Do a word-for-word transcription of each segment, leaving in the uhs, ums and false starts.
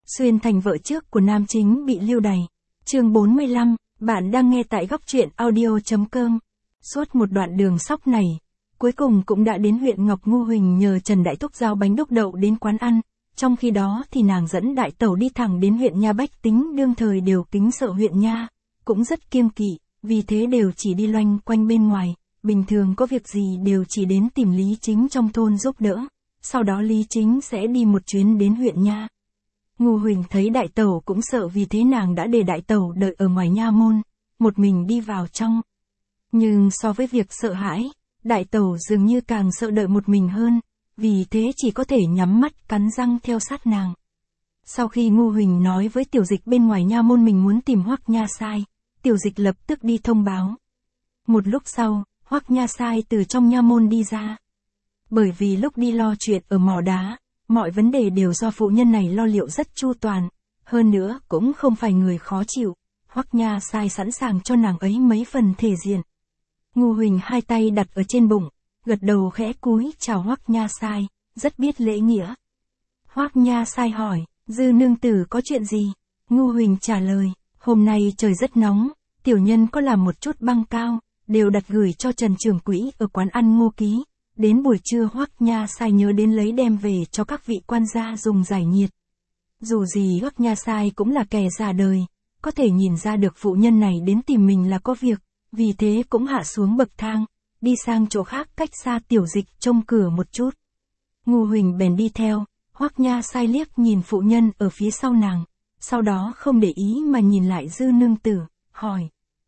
Xuyên thành vợ trước của nam chính bị lưu đày. Chương bốn mươi lăm, bạn đang nghe tại góc truyện audio.com. Suốt một đoạn đường sóc này, cuối cùng cũng đã đến huyện Ngọc Ngu Huỳnh nhờ Trần Đại Thúc giao bánh đúc đậu đến quán ăn, trong khi đó thì nàng dẫn đại tẩu đi thẳng đến huyện Nha. Bách tính đương thời đều kính sợ huyện Nha, cũng rất kiêng kỵ, vì thế đều chỉ đi loanh quanh bên ngoài, bình thường có việc gì đều chỉ đến tìm Lý Chính trong thôn giúp đỡ, sau đó Lý Chính sẽ đi một chuyến đến huyện Nha. Ngu Huỳnh thấy đại tẩu cũng sợ, vì thế nàng đã để đại tẩu đợi ở ngoài nha môn, một mình đi vào trong. Nhưng so với việc sợ hãi, đại tẩu dường như càng sợ đợi một mình hơn, vì thế chỉ có thể nhắm mắt cắn răng theo sát nàng. Sau khi Ngu Huỳnh nói với Tiểu Dịch bên ngoài nha môn mình muốn tìm Hoắc Nha Sai, Tiểu Dịch lập tức đi thông báo. Một lúc sau, Hoắc Nha Sai từ trong nha môn đi ra. Bởi vì lúc đi lo chuyện ở mỏ đá, mọi vấn đề đều do phụ nhân này lo liệu rất chu toàn, hơn nữa cũng không phải người khó chịu, Hoắc Nha Sai sẵn sàng cho nàng ấy mấy phần thể diện. Ngu Huỳnh hai tay đặt ở trên bụng, gật đầu khẽ cúi chào Hoắc Nha Sai, rất biết lễ nghĩa. Hoắc Nha Sai hỏi, Dư nương tử có chuyện gì? Ngu Huỳnh trả lời, hôm nay trời rất nóng, tiểu nhân có làm một chút băng cao, đều đặt gửi cho Trần trưởng quỹ ở quán ăn Ngô Ký. Đến buổi trưa Hoắc Nha Sai nhớ đến lấy đem về cho các vị quan gia dùng giải nhiệt. Dù gì Hoắc Nha Sai cũng là kẻ già đời, có thể nhìn ra được phụ nhân này đến tìm mình là có việc, vì thế cũng hạ xuống bậc thang, đi sang chỗ khác cách xa Tiểu Dịch trông cửa một chút. Ngu Huỳnh bèn đi theo, Hoắc Nha Sai liếc nhìn phụ nhân ở phía sau nàng, sau đó không để ý mà nhìn lại Dư nương tử, hỏi.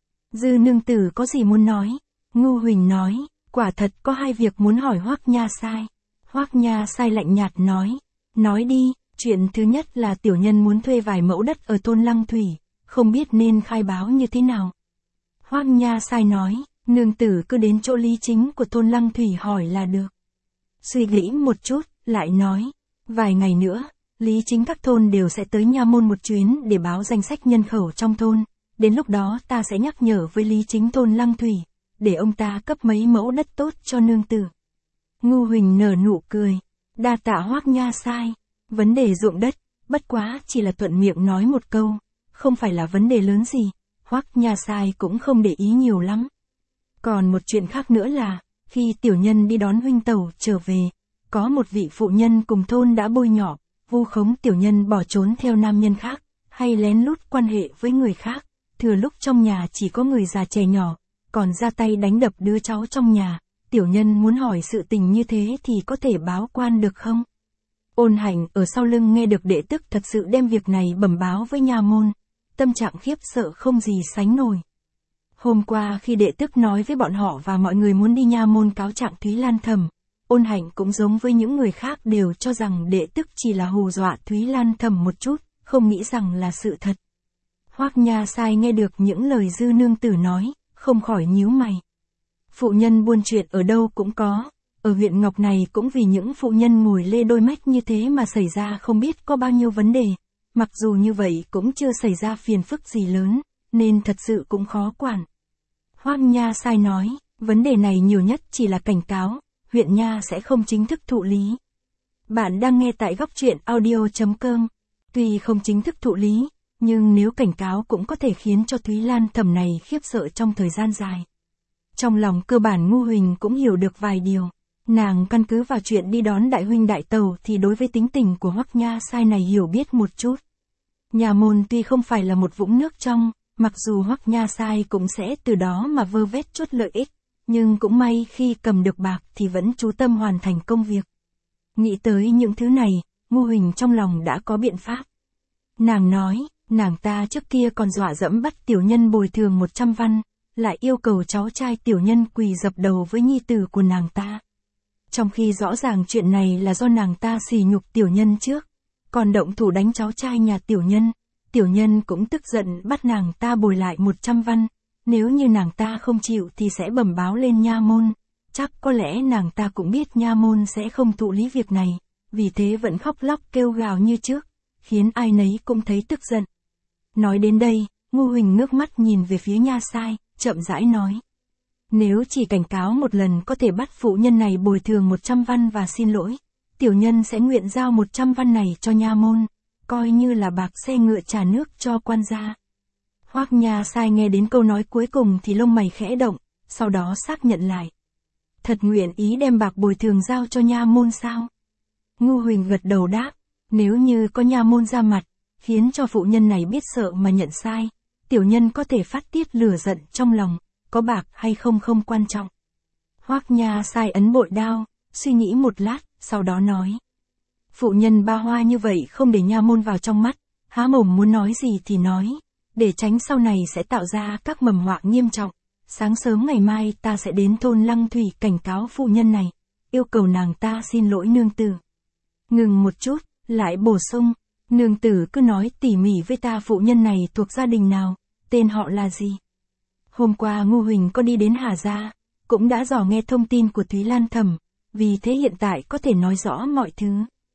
Dư nương tử có gì muốn nói? Ngu Huỳnh nói, quả thật có hai việc muốn hỏi Hoắc Nha Sai. Hoắc Nha Sai lạnh nhạt nói, nói đi, chuyện thứ nhất là tiểu nhân muốn thuê vài mẫu đất ở thôn Lăng Thủy, không biết nên khai báo như thế nào. Hoắc Nha Sai nói, nương tử cứ đến chỗ Lý Chính của thôn Lăng Thủy hỏi là được. Suy nghĩ một chút, lại nói, vài ngày nữa, Lý Chính các thôn đều sẽ tới nha môn một chuyến để báo danh sách nhân khẩu trong thôn, đến lúc đó ta sẽ nhắc nhở với Lý Chính thôn Lăng Thủy, để ông ta cấp mấy mẫu đất tốt cho nương tử. Ngu Huỳnh nở nụ cười, đa tạ Hoắc Nha Sai, vấn đề ruộng đất, bất quá chỉ là thuận miệng nói một câu, không phải là vấn đề lớn gì, Hoắc Nha Sai cũng không để ý nhiều lắm. Còn một chuyện khác nữa là, khi tiểu nhân đi đón huynh tẩu trở về, có một vị phụ nhân cùng thôn đã bôi nhọ, vu khống tiểu nhân bỏ trốn theo nam nhân khác, hay lén lút quan hệ với người khác, thừa lúc trong nhà chỉ có người già trẻ nhỏ, còn ra tay đánh đập đứa cháu trong nhà, tiểu nhân muốn hỏi sự tình như thế thì có thể báo quan được không? Ôn Hạnh ở sau lưng nghe được đệ tức thật sự đem việc này bẩm báo với nha môn, tâm trạng khiếp sợ không gì sánh nổi. Hôm qua khi đệ tức nói với bọn họ và mọi người muốn đi nha môn cáo trạng Thúy Lan Thẩm, Ôn Hạnh cũng giống với những người khác đều cho rằng đệ tức chỉ là hù dọa Thúy Lan Thẩm một chút, không nghĩ rằng là sự thật. Hoắc Nha Sai nghe được những lời Dư nương tử nói, không khỏi nhíu mày. Phụ nhân buôn chuyện ở đâu cũng có, ở huyện Ngọc này cũng vì những phụ nhân ngồi lê đôi mách như thế mà xảy ra không biết có bao nhiêu vấn đề, mặc dù như vậy cũng chưa xảy ra phiền phức gì lớn, nên thật sự cũng khó quản. Hoắc Nha Sai nói, vấn đề này nhiều nhất chỉ là cảnh cáo, huyện Nha sẽ không chính thức thụ lý. Bạn đang nghe tại góc truyện audio.com, tuy không chính thức thụ lý, nhưng nếu cảnh cáo cũng có thể khiến cho Thúy Lan Thẩm này khiếp sợ trong thời gian dài. Trong lòng cơ bản Ngu Huỳnh cũng hiểu được vài điều, nàng căn cứ vào chuyện đi đón đại huynh đại tẩu thì đối với tính tình của Hoắc Nha Sai này hiểu biết một chút. Nhà môn tuy không phải là một vũng nước trong, mặc dù Hoắc Nha Sai cũng sẽ từ đó mà vơ vét chút lợi ích, nhưng cũng may khi cầm được bạc thì vẫn chú tâm hoàn thành công việc. Nghĩ tới những thứ này, Ngu Huỳnh trong lòng đã có biện pháp. Nàng nói, nàng ta trước kia còn dọa dẫm bắt tiểu nhân bồi thường một trăm văn, lại yêu cầu cháu trai tiểu nhân quỳ dập đầu với nhi tử của nàng ta. Trong khi rõ ràng chuyện này là do nàng ta sỉ nhục tiểu nhân trước, còn động thủ đánh cháu trai nhà tiểu nhân, tiểu nhân cũng tức giận bắt nàng ta bồi lại một trăm văn, nếu như nàng ta không chịu thì sẽ bẩm báo lên nha môn, chắc có lẽ nàng ta cũng biết nha môn sẽ không thụ lý việc này, vì thế vẫn khóc lóc kêu gào như trước, khiến ai nấy cũng thấy tức giận. Nói đến đây, Ngu Huỳnh ngước mắt nhìn về phía Nha Sai, chậm rãi nói. Nếu chỉ cảnh cáo một lần có thể bắt phụ nhân này bồi thường một trăm văn và xin lỗi, tiểu nhân sẽ nguyện giao một trăm văn này cho nha môn, coi như là bạc xe ngựa trả nước cho quan gia. Hoắc Nha Sai nghe đến câu nói cuối cùng thì lông mày khẽ động, sau đó xác nhận lại. Thật nguyện ý đem bạc bồi thường giao cho nha môn sao? Ngu Huỳnh gật đầu đáp, nếu như có nha môn ra mặt, khiến cho phụ nhân này biết sợ mà nhận sai, tiểu nhân có thể phát tiết lửa giận trong lòng, có bạc hay không không quan trọng. Hoắc Nha Sai ấn bội đao, suy nghĩ một lát, sau đó nói. Phụ nhân ba hoa như vậy không để nha môn vào trong mắt, há mồm muốn nói gì thì nói, để tránh sau này sẽ tạo ra các mầm họa nghiêm trọng. Sáng sớm ngày mai ta sẽ đến thôn Lăng Thủy cảnh cáo phụ nhân này, yêu cầu nàng ta xin lỗi nương tử. Ngừng một chút, lại bổ sung, nương tử cứ nói tỉ mỉ với ta phụ nhân này thuộc gia đình nào, tên họ là gì. Hôm qua Ngu Huỳnh có đi đến Hà Gia, cũng đã dò nghe thông tin của Thúy Lan Thẩm, vì thế hiện tại có thể nói rõ mọi thứ.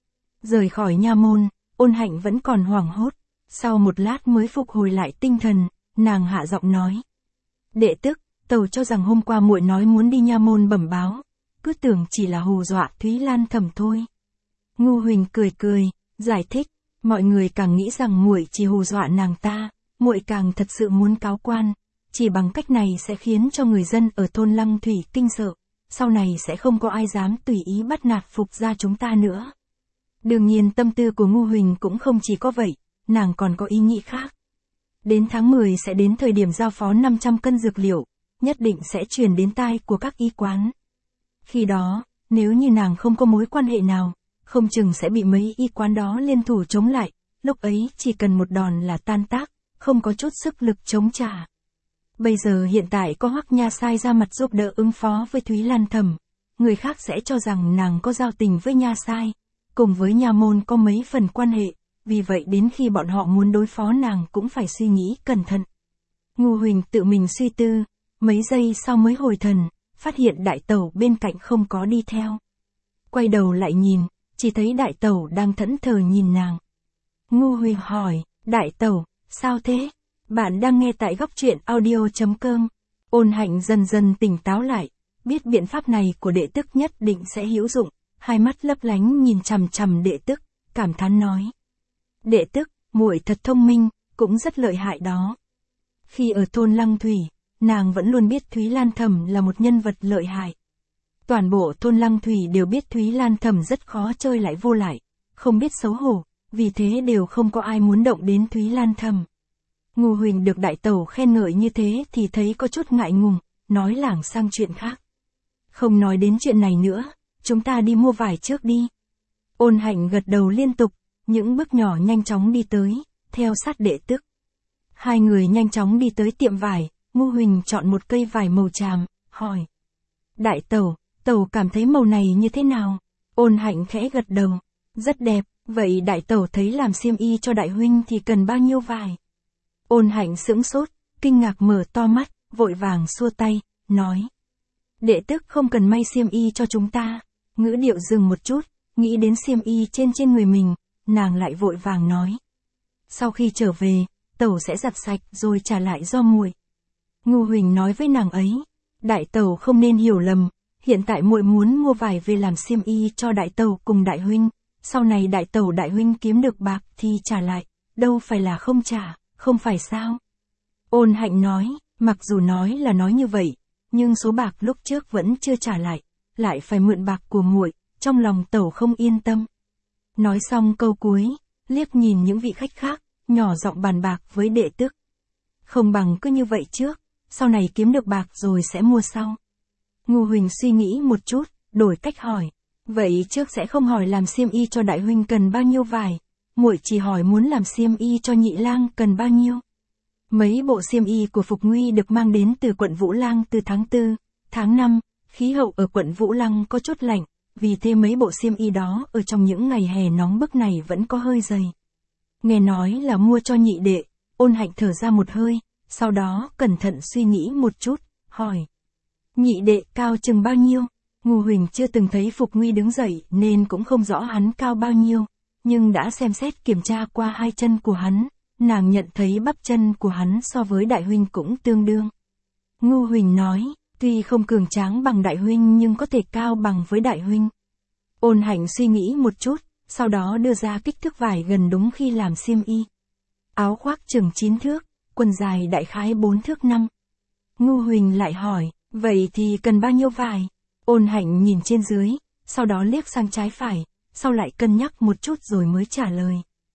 Rời khỏi nha môn, Ôn Hạnh vẫn còn hoảng hốt, sau một lát mới phục hồi lại tinh thần, nàng hạ giọng nói. Đệ tức, tàu cho rằng hôm qua muội nói muốn đi nha môn bẩm báo, cứ tưởng chỉ là hù dọa Thúy Lan Thẩm thôi. Ngu Huỳnh cười cười, giải thích, mọi người càng nghĩ rằng muội chỉ hù dọa nàng ta, muội càng thật sự muốn cáo quan, chỉ bằng cách này sẽ khiến cho người dân ở thôn Lăng Thủy kinh sợ, sau này sẽ không có ai dám tùy ý bắt nạt Phục gia chúng ta nữa. Đương nhiên tâm tư của Ngu Huỳnh cũng không chỉ có vậy, nàng còn có ý nghĩ khác. Đến tháng mười sẽ đến thời điểm giao phó năm trăm cân dược liệu, nhất định sẽ truyền đến tai của các y quán. Khi đó, nếu như nàng không có mối quan hệ nào, không chừng sẽ bị mấy y quán đó liên thủ chống lại, lúc ấy chỉ cần một đòn là tan tác, không có chút sức lực chống trả. Bây giờ hiện tại có Hoắc Nha Sai ra mặt giúp đỡ ứng phó với Thúy Lan Thẩm, người khác sẽ cho rằng nàng có giao tình với Nha Sai, cùng với nha môn có mấy phần quan hệ, vì vậy đến khi bọn họ muốn đối phó nàng cũng phải suy nghĩ cẩn thận. Ngu Huỳnh tự mình suy tư, mấy giây sau mới hồi thần, phát hiện đại tẩu bên cạnh không có đi theo. Quay đầu lại nhìn, chỉ thấy đại tẩu đang thẫn thờ nhìn nàng. Ngu Huỳnh hỏi, đại tẩu, sao thế? Bạn đang nghe tại góc truyện audio chấm com. Ôn Hạnh dần dần tỉnh táo lại, biết biện pháp này của đệ tức nhất định sẽ hữu dụng, hai mắt lấp lánh nhìn chằm chằm đệ tức, cảm thán nói. Đệ tức, muội thật thông minh, cũng rất lợi hại đó. Khi ở thôn Lăng Thủy, nàng vẫn luôn biết Thúy Lan Thẩm là một nhân vật lợi hại. Toàn bộ thôn Lăng Thủy đều biết Thúy Lan Thẩm rất khó chơi lại vô lại, không biết xấu hổ, vì thế đều không có ai muốn động đến Thúy Lan Thẩm. Ngu Huỳnh được đại tẩu khen ngợi như thế thì thấy có chút ngại ngùng, nói lảng sang chuyện khác. Không nói đến chuyện này nữa, chúng ta đi mua vải trước đi. Ôn Hạnh gật đầu liên tục, những bước nhỏ nhanh chóng đi tới, theo sát đệ tức. Hai người nhanh chóng đi tới tiệm vải, Ngu Huỳnh chọn một cây vải màu tràm, hỏi. Đại tẩu, tẩu cảm thấy màu này như thế nào? Ôn Hạnh khẽ gật đầu, rất đẹp, vậy đại tẩu thấy làm xiêm y cho đại huynh thì cần bao nhiêu vải? Ôn Hạnh sững sốt, kinh ngạc mở to mắt, vội vàng xua tay, nói. Đệ tức không cần may xiêm y cho chúng ta. Ngữ điệu dừng một chút, nghĩ đến xiêm y trên trên người mình, nàng lại vội vàng nói. Sau khi trở về, tẩu sẽ giặt sạch rồi trả lại do muội. Ngu Huỳnh nói với nàng ấy, đại tẩu không nên hiểu lầm, hiện tại muội muốn mua vải về làm xiêm y cho đại tẩu cùng đại huynh, sau này đại tẩu đại huynh kiếm được bạc thì trả lại, đâu phải là không trả, không phải sao? Ôn Hạnh nói, mặc dù nói là nói như vậy, nhưng số bạc lúc trước vẫn chưa trả lại, lại phải mượn bạc của muội, trong lòng tẩu không yên tâm. Nói xong câu cuối, liếc nhìn những vị khách khác, nhỏ giọng bàn bạc với đệ tức. Không bằng cứ như vậy trước, sau này kiếm được bạc rồi sẽ mua sau. Ngu Huỳnh suy nghĩ một chút, đổi cách hỏi. Vậy trước sẽ không hỏi làm xiêm y cho đại huynh cần bao nhiêu vải, muội chỉ hỏi muốn làm xiêm y cho nhị lang cần bao nhiêu. Mấy bộ xiêm y của Phục Nguy được mang đến từ quận Vũ Lăng từ tháng tư, tháng năm, khí hậu ở quận Vũ Lăng có chút lạnh, vì thế mấy bộ xiêm y đó ở trong những ngày hè nóng bức này vẫn có hơi dày. Nghe nói là mua cho nhị đệ, Ôn Hạnh thở ra một hơi, sau đó cẩn thận suy nghĩ một chút, hỏi. Nhị đệ cao chừng bao nhiêu? Ngu Huỳnh chưa từng thấy Phục Nguy đứng dậy nên cũng không rõ hắn cao bao nhiêu, nhưng đã xem xét kiểm tra qua hai chân của hắn, nàng nhận thấy bắp chân của hắn so với đại huynh cũng tương đương. Ngu Huỳnh nói, tuy không cường tráng bằng đại huynh nhưng có thể cao bằng với đại huynh. Ôn Hạnh suy nghĩ một chút, sau đó đưa ra kích thước vải gần đúng khi làm xiêm y. Áo khoác chừng chín thước, quần dài đại khái bốn thước năm. Ngu Huỳnh lại hỏi, vậy thì cần bao nhiêu vải? Ôn Hạnh nhìn trên dưới, sau đó liếc sang trái phải, sau lại cân nhắc một chút rồi mới trả lời.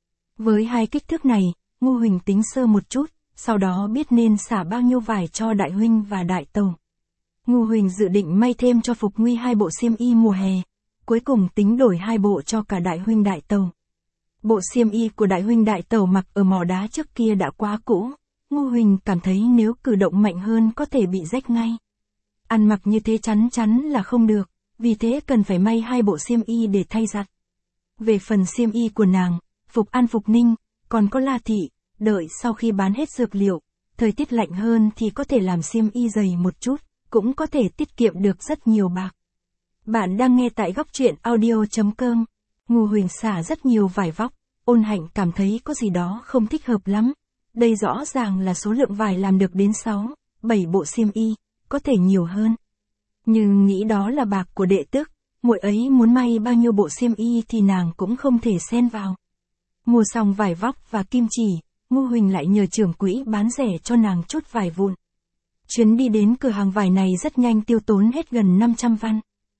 Với hai kích thước này, Ngu Huỳnh tính sơ một chút, sau đó biết nên xả bao nhiêu vải cho đại huynh và đại tẩu. Ngu Huỳnh dự định may thêm cho Phục Nguy hai bộ xiêm y mùa hè, cuối cùng tính đổi hai bộ cho cả đại huynh đại tẩu. Bộ xiêm y của đại huynh đại tẩu mặc ở mỏ đá trước kia đã quá cũ, Ngu Huỳnh cảm thấy nếu cử động mạnh hơn có thể bị rách ngay. Ăn mặc như thế chắn chắn là không được, vì thế cần phải may hai bộ xiêm y để thay giặt. Về phần xiêm y của nàng, Phục An Phục Ninh, còn có La Thị, đợi sau khi bán hết dược liệu, thời tiết lạnh hơn thì có thể làm xiêm y dày một chút, cũng có thể tiết kiệm được rất nhiều bạc. Bạn đang nghe tại góc truyện audio chấm com. Ngu Huỳnh xả rất nhiều vải vóc, Ôn Hạnh cảm thấy có gì đó không thích hợp lắm. Đây rõ ràng là số lượng vải làm được đến sáu, bảy bộ xiêm y, có thể nhiều hơn. Nhưng nghĩ đó là bạc của đệ tức, muội ấy muốn may bao nhiêu bộ xiêm y thì nàng cũng không thể xen vào. Mua xong vải vóc và kim chỉ, Ngu Huỳnh lại nhờ trưởng quỹ bán rẻ cho nàng chút vải vụn. Chuyến đi đến cửa hàng vải này rất nhanh tiêu tốn hết gần năm trăm văn.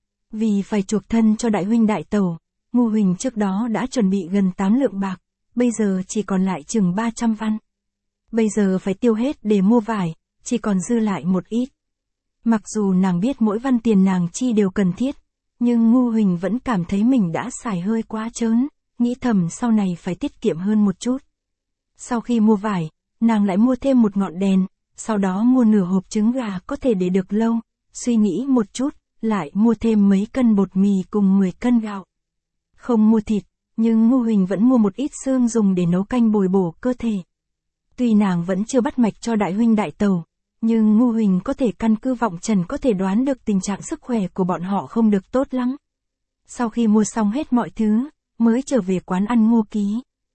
Vì phải chuộc thân cho đại huynh đại tẩu, Ngu Huỳnh trước đó đã chuẩn bị gần tám lượng bạc, bây giờ chỉ còn lại chừng ba trăm văn. Bây giờ phải tiêu hết để mua vải, chỉ còn dư lại một ít. Mặc dù nàng biết mỗi văn tiền nàng chi đều cần thiết, nhưng Ngu Huỳnh vẫn cảm thấy mình đã xài hơi quá trớn, nghĩ thầm sau này phải tiết kiệm hơn một chút. Sau khi mua vải, nàng lại mua thêm một ngọn đèn, sau đó mua nửa hộp trứng gà có thể để được lâu, suy nghĩ một chút, lại mua thêm mấy cân bột mì cùng mười cân gạo. Không mua thịt, nhưng Ngu Huỳnh vẫn mua một ít xương dùng để nấu canh bồi bổ cơ thể. Tuy nàng vẫn chưa bắt mạch cho đại huynh đại tẩu, nhưng Ngu Huỳnh có thể căn cứ vọng trần có thể đoán được tình trạng sức khỏe của bọn họ không được tốt lắm. Sau khi mua xong hết mọi thứ, mới trở về quán ăn Ngô Ký.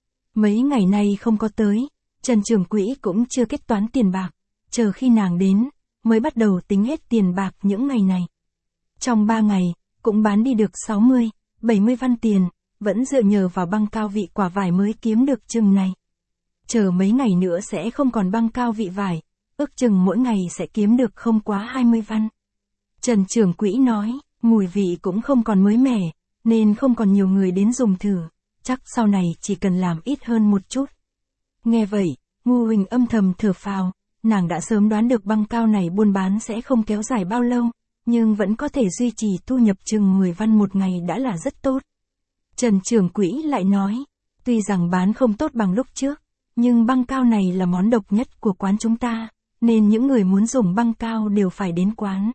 Mấy ngày nay không có tới, Trần trưởng quỹ cũng chưa kết toán tiền bạc, chờ khi nàng đến, mới bắt đầu tính hết tiền bạc những ngày này. Trong ba ngày, cũng bán đi được sáu mươi, bảy mươi văn tiền, vẫn dựa nhờ vào băng cao vị quả vải mới kiếm được chừng này. Chờ mấy ngày nữa sẽ không còn băng cao vị vải, ước chừng mỗi ngày sẽ kiếm được không quá hai mươi văn. Trần trưởng quỹ nói, mùi vị cũng không còn mới mẻ, nên không còn nhiều người đến dùng thử, chắc sau này chỉ cần làm ít hơn một chút. Nghe vậy, Ngu Huỳnh âm thầm thở phào, nàng đã sớm đoán được băng cao này buôn bán sẽ không kéo dài bao lâu, nhưng vẫn có thể duy trì thu nhập chừng mười văn một ngày đã là rất tốt. Trần trưởng quỹ lại nói, tuy rằng bán không tốt bằng lúc trước, nhưng băng cao này là món độc nhất của quán chúng ta, nên những người muốn dùng băng cao đều phải đến quán.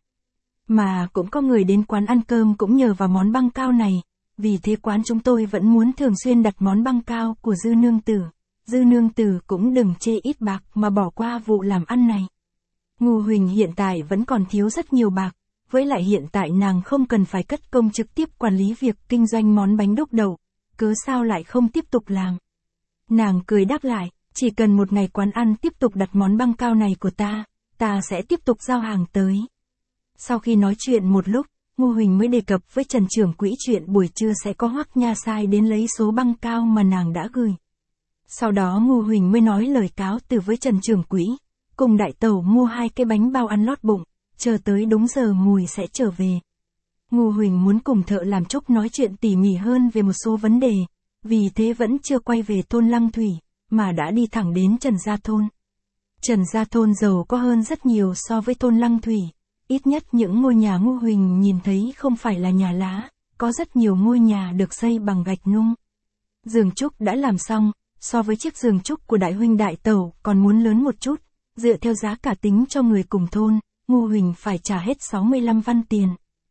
Mà cũng có người đến quán ăn cơm cũng nhờ vào món băng cao này, vì thế quán chúng tôi vẫn muốn thường xuyên đặt món băng cao của Dư nương tử. Dư nương tử cũng đừng chê ít bạc mà bỏ qua vụ làm ăn này. Ngu Huỳnh hiện tại vẫn còn thiếu rất nhiều bạc, với lại hiện tại nàng không cần phải cất công trực tiếp quản lý việc kinh doanh món bánh đúc đậu, cớ sao lại không tiếp tục làm. Nàng cười đáp lại, chỉ cần một ngày quán ăn tiếp tục đặt món băng cao này của ta, ta sẽ tiếp tục giao hàng tới. Sau khi nói chuyện một lúc, Ngu Huỳnh mới đề cập với Trần trưởng quỹ chuyện buổi trưa sẽ có Hoắc Nha sai đến lấy số băng cao mà nàng đã gửi. Sau đó Ngu Huỳnh mới nói lời cáo từ với Trần trưởng quỹ, cùng đại tẩu mua hai cái bánh bao ăn lót bụng, chờ tới đúng giờ mùi sẽ trở về. Ngu Huỳnh muốn cùng thợ làm trúc nói chuyện tỉ mỉ hơn về một số vấn đề, vì thế vẫn chưa quay về thôn Lăng Thủy, mà đã đi thẳng đến Trần Gia Thôn. Trần Gia Thôn giàu có hơn rất nhiều so với thôn Lăng Thủy, ít nhất những ngôi nhà Ngu Huỳnh nhìn thấy không phải là nhà lá, có rất nhiều ngôi nhà được xây bằng gạch nung. Giường trúc đã làm xong, so với chiếc giường trúc của đại huynh đại tẩu còn muốn lớn một chút, dựa theo giá cả tính cho người cùng thôn, Ngu Huỳnh phải trả hết sáu mươi lăm văn tiền.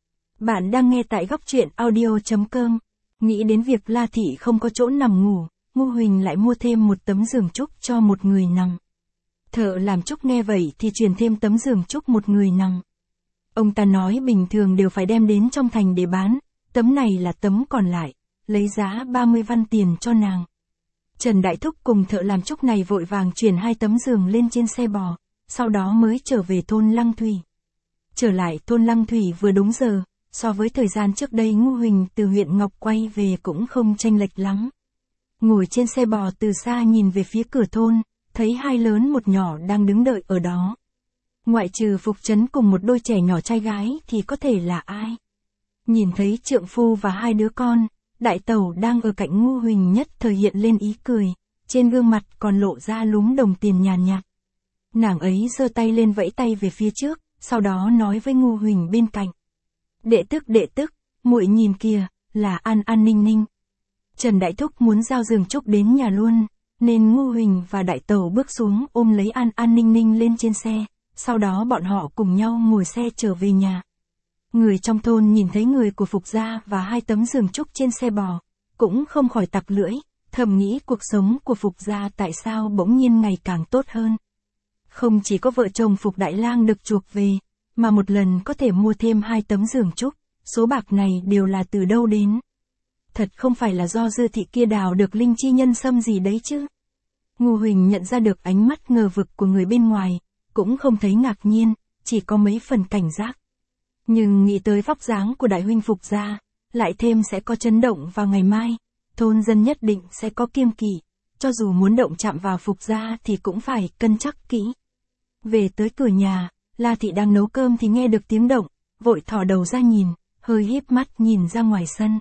Bạn đang nghe tại góc truyện audio chấm com. Nghĩ đến việc La Thị không có chỗ nằm ngủ, Ngu Huỳnh lại mua thêm một tấm giường trúc cho một người nằm. Thợ làm trúc nghe vậy thì truyền thêm tấm giường trúc một người nằm. Ông ta nói bình thường đều phải đem đến trong thành để bán, tấm này là tấm còn lại, lấy giá ba mươi văn tiền cho nàng. Trần Đại Thúc cùng thợ làm trúc này vội vàng chuyển hai tấm giường lên trên xe bò, sau đó mới trở về thôn Lăng Thủy. Trở lại thôn Lăng Thủy vừa đúng giờ, so với thời gian trước đây Ngu Huỳnh từ huyện Ngọc quay về cũng không chênh lệch lắm. Ngồi trên xe bò từ xa nhìn về phía cửa thôn, thấy hai lớn một nhỏ đang đứng đợi ở đó. Ngoại trừ Phục Trấn cùng một đôi trẻ nhỏ trai gái thì có thể là ai? Nhìn thấy trượng phu và hai đứa con, đại tẩu đang ở cạnh Ngu Huỳnh nhất thời hiện lên ý cười, trên gương mặt còn lộ ra lúm đồng tiền nhàn nhạt. Nàng ấy giơ tay lên vẫy tay về phía trước, sau đó nói với Ngu Huỳnh bên cạnh. Đệ tức đệ tức, muội nhìn kìa, là An An Ninh Ninh. Trần Đại Thúc muốn giao giường trúc đến nhà luôn, nên Ngu Huỳnh và đại tẩu bước xuống ôm lấy An An Ninh Ninh lên trên xe, sau đó bọn họ cùng nhau ngồi xe trở về nhà. Người trong thôn nhìn thấy người của Phục gia và hai tấm giường trúc trên xe bò, cũng không khỏi tặc lưỡi, thầm nghĩ cuộc sống của Phục gia tại sao bỗng nhiên ngày càng tốt hơn. Không chỉ có vợ chồng Phục Đại Lang được chuộc về, mà một lần có thể mua thêm hai tấm giường trúc, số bạc này đều là từ đâu đến. Thật không phải là do Dư thị kia đào được linh chi nhân sâm gì đấy chứ. Ngu Huỳnh nhận ra được ánh mắt ngờ vực của người bên ngoài, cũng không thấy ngạc nhiên, chỉ có mấy phần cảnh giác. Nhưng nghĩ tới vóc dáng của đại huynh Phục gia, lại thêm sẽ có chấn động vào ngày mai, thôn dân nhất định sẽ có kiêng kỵ, cho dù muốn động chạm vào Phục gia thì cũng phải cân chắc kỹ. Về tới cửa nhà, La thị đang nấu cơm thì nghe được tiếng động, vội thò đầu ra nhìn, hơi híp mắt nhìn ra ngoài sân.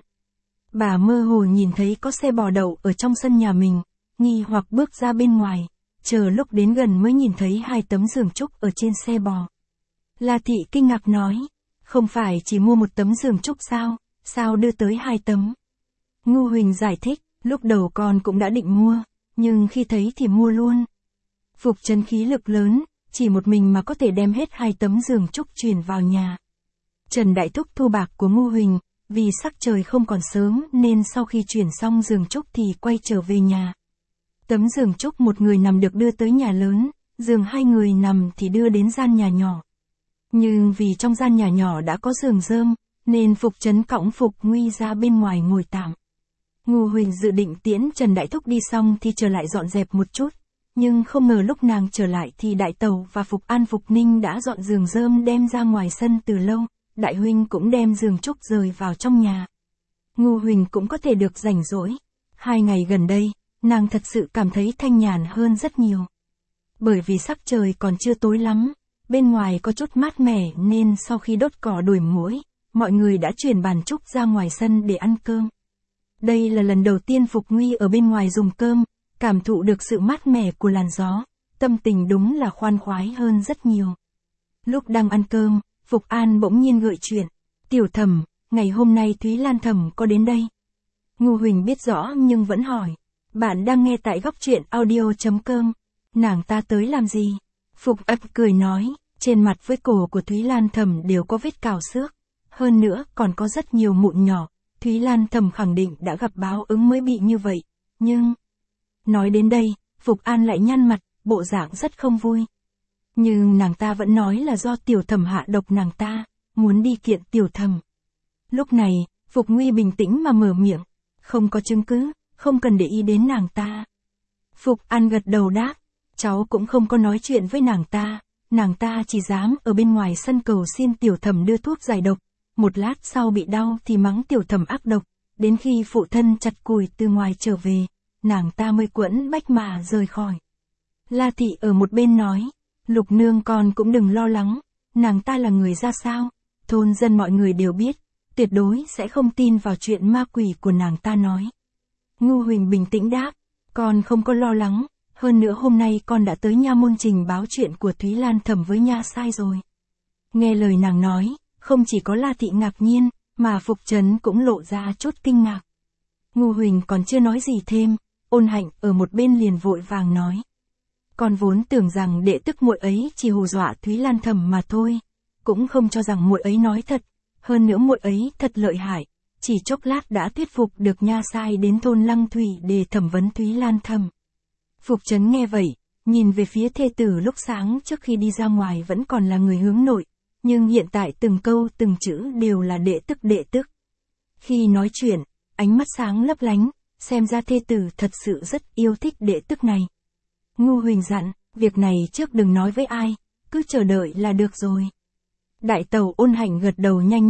Bà mơ hồ nhìn thấy có xe bò đậu ở trong sân nhà mình, nghi hoặc bước ra bên ngoài, chờ lúc đến gần mới nhìn thấy hai tấm giường trúc ở trên xe bò. La thị kinh ngạc nói, không phải chỉ mua một tấm giường trúc sao, sao đưa tới hai tấm? Ngu Huỳnh giải thích, lúc đầu con cũng đã định mua, nhưng khi thấy thì mua luôn. Phục Trấn khí lực lớn, chỉ một mình mà có thể đem hết hai tấm giường trúc chuyển vào nhà. Trần Đại Thúc thu bạc của Ngu Huỳnh, vì sắc trời không còn sớm nên sau khi chuyển xong giường trúc thì quay trở về nhà. Tấm giường trúc một người nằm được đưa tới nhà lớn, giường hai người nằm thì đưa đến gian nhà nhỏ. Nhưng vì trong gian nhà nhỏ đã có giường rơm, nên Phục Trấn cõng Phục Nguy ra bên ngoài ngồi tạm. Ngu Huỳnh dự định tiễn Trần Đại Thúc đi xong thì trở lại dọn dẹp một chút, nhưng không ngờ lúc nàng trở lại thì Đại Tẩu và Phục An Phục Ninh đã dọn giường rơm đem ra ngoài sân từ lâu, Đại huynh cũng đem giường trúc rời vào trong nhà. Ngu Huỳnh cũng có thể được rảnh rỗi. Hai ngày gần đây, nàng thật sự cảm thấy thanh nhàn hơn rất nhiều. Bởi vì sắc trời còn chưa tối lắm, bên ngoài có chút mát mẻ nên sau khi đốt cỏ đuổi muỗi, mọi người đã chuyển bàn trúc ra ngoài sân để ăn cơm. Đây là lần đầu tiên Phục Nguy ở bên ngoài dùng cơm, cảm thụ được sự mát mẻ của làn gió, tâm tình đúng là khoan khoái hơn rất nhiều. Lúc đang ăn cơm, Phục An bỗng nhiên gợi chuyện, Tiểu Thẩm, ngày hôm nay Thúy Lan Thẩm có đến đây. Ngu Huỳnh biết rõ nhưng vẫn hỏi, bạn đang nghe tại góc truyện audio chấm com, nàng ta tới làm gì? Phục ấp cười nói, trên mặt với cổ của Thúy Lan Thẩm đều có vết cào xước, hơn nữa còn có rất nhiều mụn nhỏ, Thúy Lan Thẩm khẳng định đã gặp báo ứng mới bị như vậy, nhưng... Nói đến đây, Phục An lại nhăn mặt, bộ dạng rất không vui. Nhưng nàng ta vẫn nói là do Tiểu Thẩm hạ độc nàng ta, muốn đi kiện Tiểu Thẩm. Lúc này, Phục Nguy bình tĩnh mà mở miệng, không có chứng cứ, không cần để ý đến nàng ta. Phục An gật đầu đáp, cháu cũng không có nói chuyện với nàng ta, nàng ta chỉ dám ở bên ngoài sân cầu xin Tiểu Thẩm đưa thuốc giải độc, một lát sau bị đau thì mắng Tiểu Thẩm ác độc, đến khi phụ thân chặt củi từ ngoài trở về, nàng ta mới quẫn bách mà rời khỏi. La thị ở một bên nói, Lục nương con cũng đừng lo lắng, nàng ta là người ra sao, thôn dân mọi người đều biết, tuyệt đối sẽ không tin vào chuyện ma quỷ của nàng ta nói. Ngu Huỳnh bình tĩnh đáp, con không có lo lắng, hơn nữa hôm nay con đã tới nha môn trình báo chuyện của Thúy Lan Thẩm với nha sai rồi. Nghe lời nàng nói, không chỉ có La thị ngạc nhiên, mà Phục Trấn cũng lộ ra chút kinh ngạc. Ngu Huỳnh còn chưa nói gì thêm, Ôn Hạnh ở một bên liền vội vàng nói. Con vốn tưởng rằng đệ tức muội ấy chỉ hù dọa Thúy Lan Thẩm mà thôi, cũng không cho rằng muội ấy nói thật, hơn nữa muội ấy thật lợi hại, chỉ chốc lát đã thuyết phục được nha sai đến thôn Lăng Thủy để thẩm vấn Thúy Lan Thẩm. Phục Trấn nghe vậy, nhìn về phía thê tử lúc sáng trước khi đi ra ngoài vẫn còn là người hướng nội, nhưng hiện tại từng câu từng chữ đều là đệ tức đệ tức. Khi nói chuyện, ánh mắt sáng lấp lánh, xem ra thê tử thật sự rất yêu thích đệ tức này. Ngu Huỳnh dặn, việc này trước đừng nói với ai, cứ chờ đợi là được rồi. Đại tẩu Ôn Hạnh gật đầu nhanh nhất,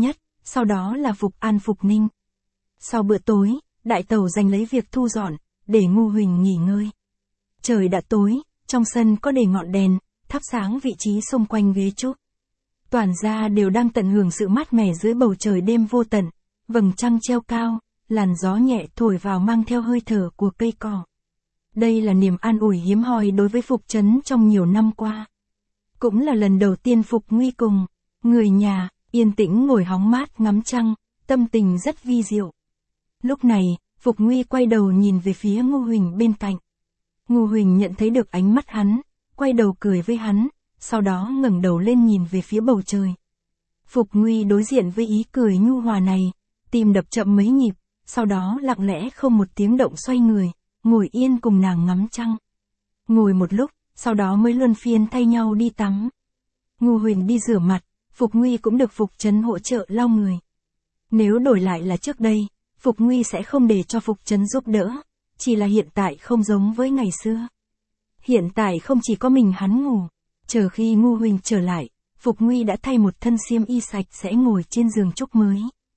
sau đó là Phục An Phục Ninh. Sau bữa tối, đại tẩu dành lấy việc thu dọn, để Ngu Huỳnh nghỉ ngơi. Trời đã tối, trong sân có để ngọn đèn, thắp sáng vị trí xung quanh ghế trúc. Toàn gia đều đang tận hưởng sự mát mẻ dưới bầu trời đêm vô tận, vầng trăng treo cao, làn gió nhẹ thổi vào mang theo hơi thở của cây cỏ. Đây là niềm an ủi hiếm hoi đối với Phục Trấn trong nhiều năm qua. Cũng là lần đầu tiên Phục Nguy cùng người nhà yên tĩnh ngồi hóng mát ngắm trăng, tâm tình rất vi diệu. Lúc này, Phục Nguy quay đầu nhìn về phía Ngu Huỳnh bên cạnh. Ngu Huỳnh nhận thấy được ánh mắt hắn, quay đầu cười với hắn, sau đó ngẩng đầu lên nhìn về phía bầu trời. Phục Nguy đối diện với ý cười nhu hòa này, tim đập chậm mấy nhịp, sau đó lặng lẽ không một tiếng động xoay người, ngồi yên cùng nàng ngắm trăng. Ngồi một lúc, sau đó mới luân phiên thay nhau đi tắm. Ngu Huỳnh đi rửa mặt, Phục Nguy cũng được Phục Trấn hỗ trợ lau người. Nếu đổi lại là trước đây, Phục Nguy sẽ không để cho Phục Trấn giúp đỡ, chỉ là hiện tại không giống với ngày xưa. Hiện tại không chỉ có mình hắn ngủ, chờ khi Ngu Huỳnh trở lại, Phục Nguy đã thay một thân xiêm y sạch sẽ ngồi trên giường trúc mới.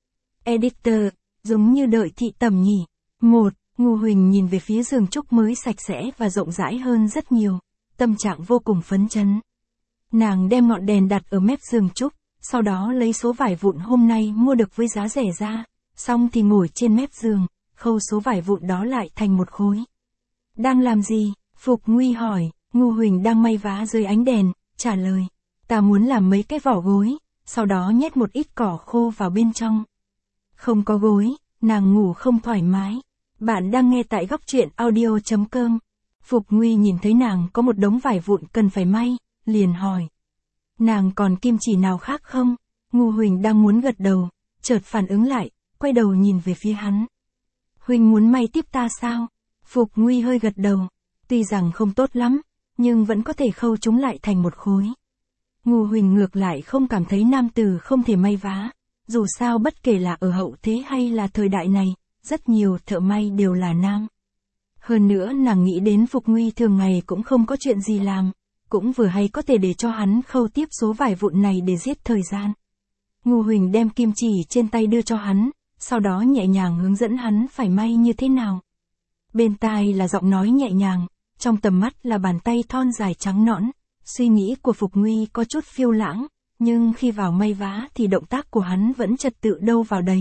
Editor, giống như đợi thị tầm nhỉ. Một, Ngu Huỳnh nhìn về phía giường trúc mới sạch sẽ và rộng rãi hơn rất nhiều, tâm trạng vô cùng phấn chấn. Nàng đem ngọn đèn đặt ở mép giường trúc, sau đó lấy số vải vụn hôm nay mua được với giá rẻ ra, xong thì ngồi trên mép giường, khâu số vải vụn đó lại thành một khối. Đang làm gì? Phục Nguy hỏi. Ngu Huỳnh đang may vá dưới ánh đèn, trả lời. Ta muốn làm mấy cái vỏ gối, sau đó nhét một ít cỏ khô vào bên trong. Không có gối, nàng ngủ không thoải mái. Bạn đang nghe tại góc truyện audio chấm com. Phục Nguy nhìn thấy nàng có một đống vải vụn cần phải may, liền hỏi. Nàng còn kim chỉ nào khác không? Ngu Huỳnh đang muốn gật đầu, chợt phản ứng lại, quay đầu nhìn về phía hắn. Huỳnh muốn may tiếp ta sao? Phục Nguy hơi gật đầu, tuy rằng không tốt lắm, nhưng vẫn có thể khâu chúng lại thành một khối. Ngu Huỳnh ngược lại không cảm thấy nam tử không thể may vá, dù sao bất kể là ở hậu thế hay là thời đại này, rất nhiều thợ may đều là nam. Hơn nữa nàng nghĩ đến Phục Nguy thường ngày cũng không có chuyện gì làm, cũng vừa hay có thể để cho hắn khâu tiếp số vải vụn này để giết thời gian. Ngu Huỳnh đem kim chỉ trên tay đưa cho hắn, sau đó nhẹ nhàng hướng dẫn hắn phải may như thế nào. Bên tai là giọng nói nhẹ nhàng, trong tầm mắt là bàn tay thon dài trắng nõn. Suy nghĩ của Phục Nguy có chút phiêu lãng, nhưng khi vào may vá thì động tác của hắn vẫn trật tự đâu vào đấy.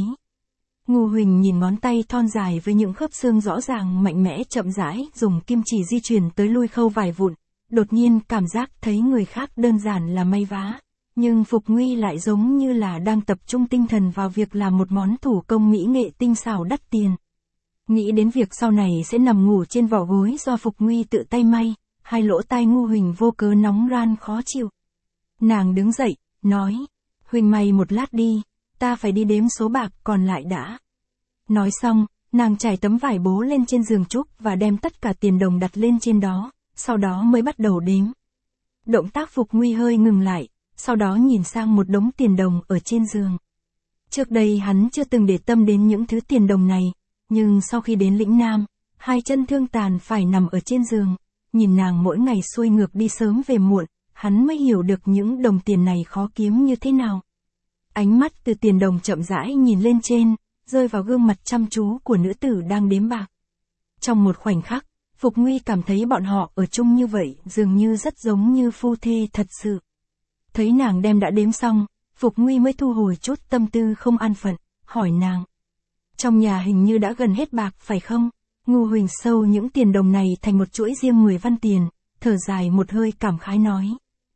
Ngu Huỳnh nhìn ngón tay thon dài với những khớp xương rõ ràng mạnh mẽ chậm rãi dùng kim chỉ di chuyển tới lui khâu vải vụn, đột nhiên cảm giác thấy người khác đơn giản là may vá, nhưng Phục Nguy lại giống như là đang tập trung tinh thần vào việc làm một món thủ công mỹ nghệ tinh xảo đắt tiền. Nghĩ đến việc sau này sẽ nằm ngủ trên vỏ gối do Phục Nguy tự tay may, hai lỗ tai Ngu Huỳnh vô cớ nóng ran khó chịu. Nàng đứng dậy, nói, Huỳnh may một lát đi, ta phải đi đếm số bạc còn lại đã. Nói xong, nàng trải tấm vải bố lên trên giường trúc và đem tất cả tiền đồng đặt lên trên đó, sau đó mới bắt đầu đếm. Động tác Phục Nguy hơi ngừng lại, sau đó nhìn sang một đống tiền đồng ở trên giường. Trước đây hắn chưa từng để tâm đến những thứ tiền đồng này, nhưng sau khi đến lĩnh Nam, hai chân thương tàn phải nằm ở trên giường, nhìn nàng mỗi ngày xuôi ngược đi sớm về muộn, hắn mới hiểu được những đồng tiền này khó kiếm như thế nào. Ánh mắt từ tiền đồng chậm rãi nhìn lên trên, rơi vào gương mặt chăm chú của nữ tử đang đếm bạc. Trong một khoảnh khắc, Phục Nguy cảm thấy bọn họ ở chung như vậy dường như rất giống như phu thê thật sự. Thấy nàng đem đã đếm xong, Phục Nguy mới thu hồi chút tâm tư không an phận, hỏi nàng. Trong nhà hình như đã gần hết bạc phải không? Ngu Huỳnh sâu những tiền đồng này thành một chuỗi riêng mười văn tiền, thở dài một hơi cảm khái nói.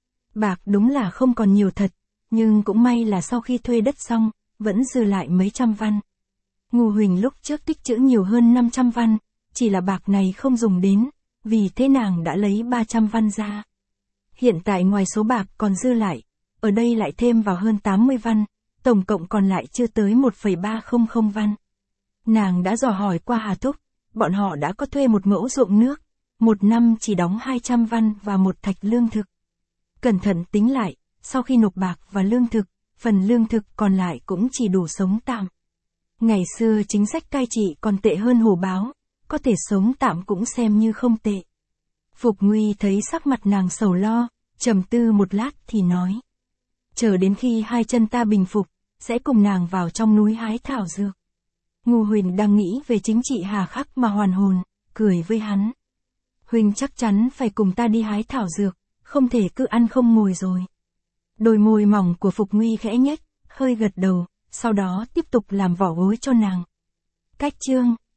Bạc đúng là không còn nhiều thật, nhưng cũng may là sau khi thuê đất xong, vẫn dư lại mấy trăm văn. Ngu Huỳnh lúc trước tích trữ nhiều hơn năm trăm văn, chỉ là bạc này không dùng đến, vì thế nàng đã lấy ba trăm văn ra. Hiện tại ngoài số bạc còn dư lại, ở đây lại thêm vào hơn tám mươi văn, tổng cộng còn lại chưa tới một phẩy ba không không văn. Nàng đã dò hỏi qua Hà Thúc, bọn họ đã có thuê một mẫu ruộng nước, một năm chỉ đóng hai trăm văn và một thạch lương thực. Cẩn thận tính lại, sau khi nộp bạc và lương thực, phần lương thực còn lại cũng chỉ đủ sống tạm. Ngày xưa chính sách cai trị còn tệ hơn hổ báo, có thể sống tạm cũng xem như không tệ. Phục Nguy thấy sắc mặt nàng sầu lo, trầm tư một lát thì nói. Chờ đến khi hai chân ta bình phục, sẽ cùng nàng vào trong núi hái thảo dược. Ngô Huỳnh đang nghĩ về chính trị hà khắc mà hoàn hồn, cười với hắn. Huỳnh chắc chắn phải cùng ta đi hái thảo dược, không thể cứ ăn không ngồi rồi. Đôi môi mỏng của Phục Nguy khẽ nhếch, hơi gật đầu, sau đó tiếp tục làm vỏ gối cho nàng. Cách chương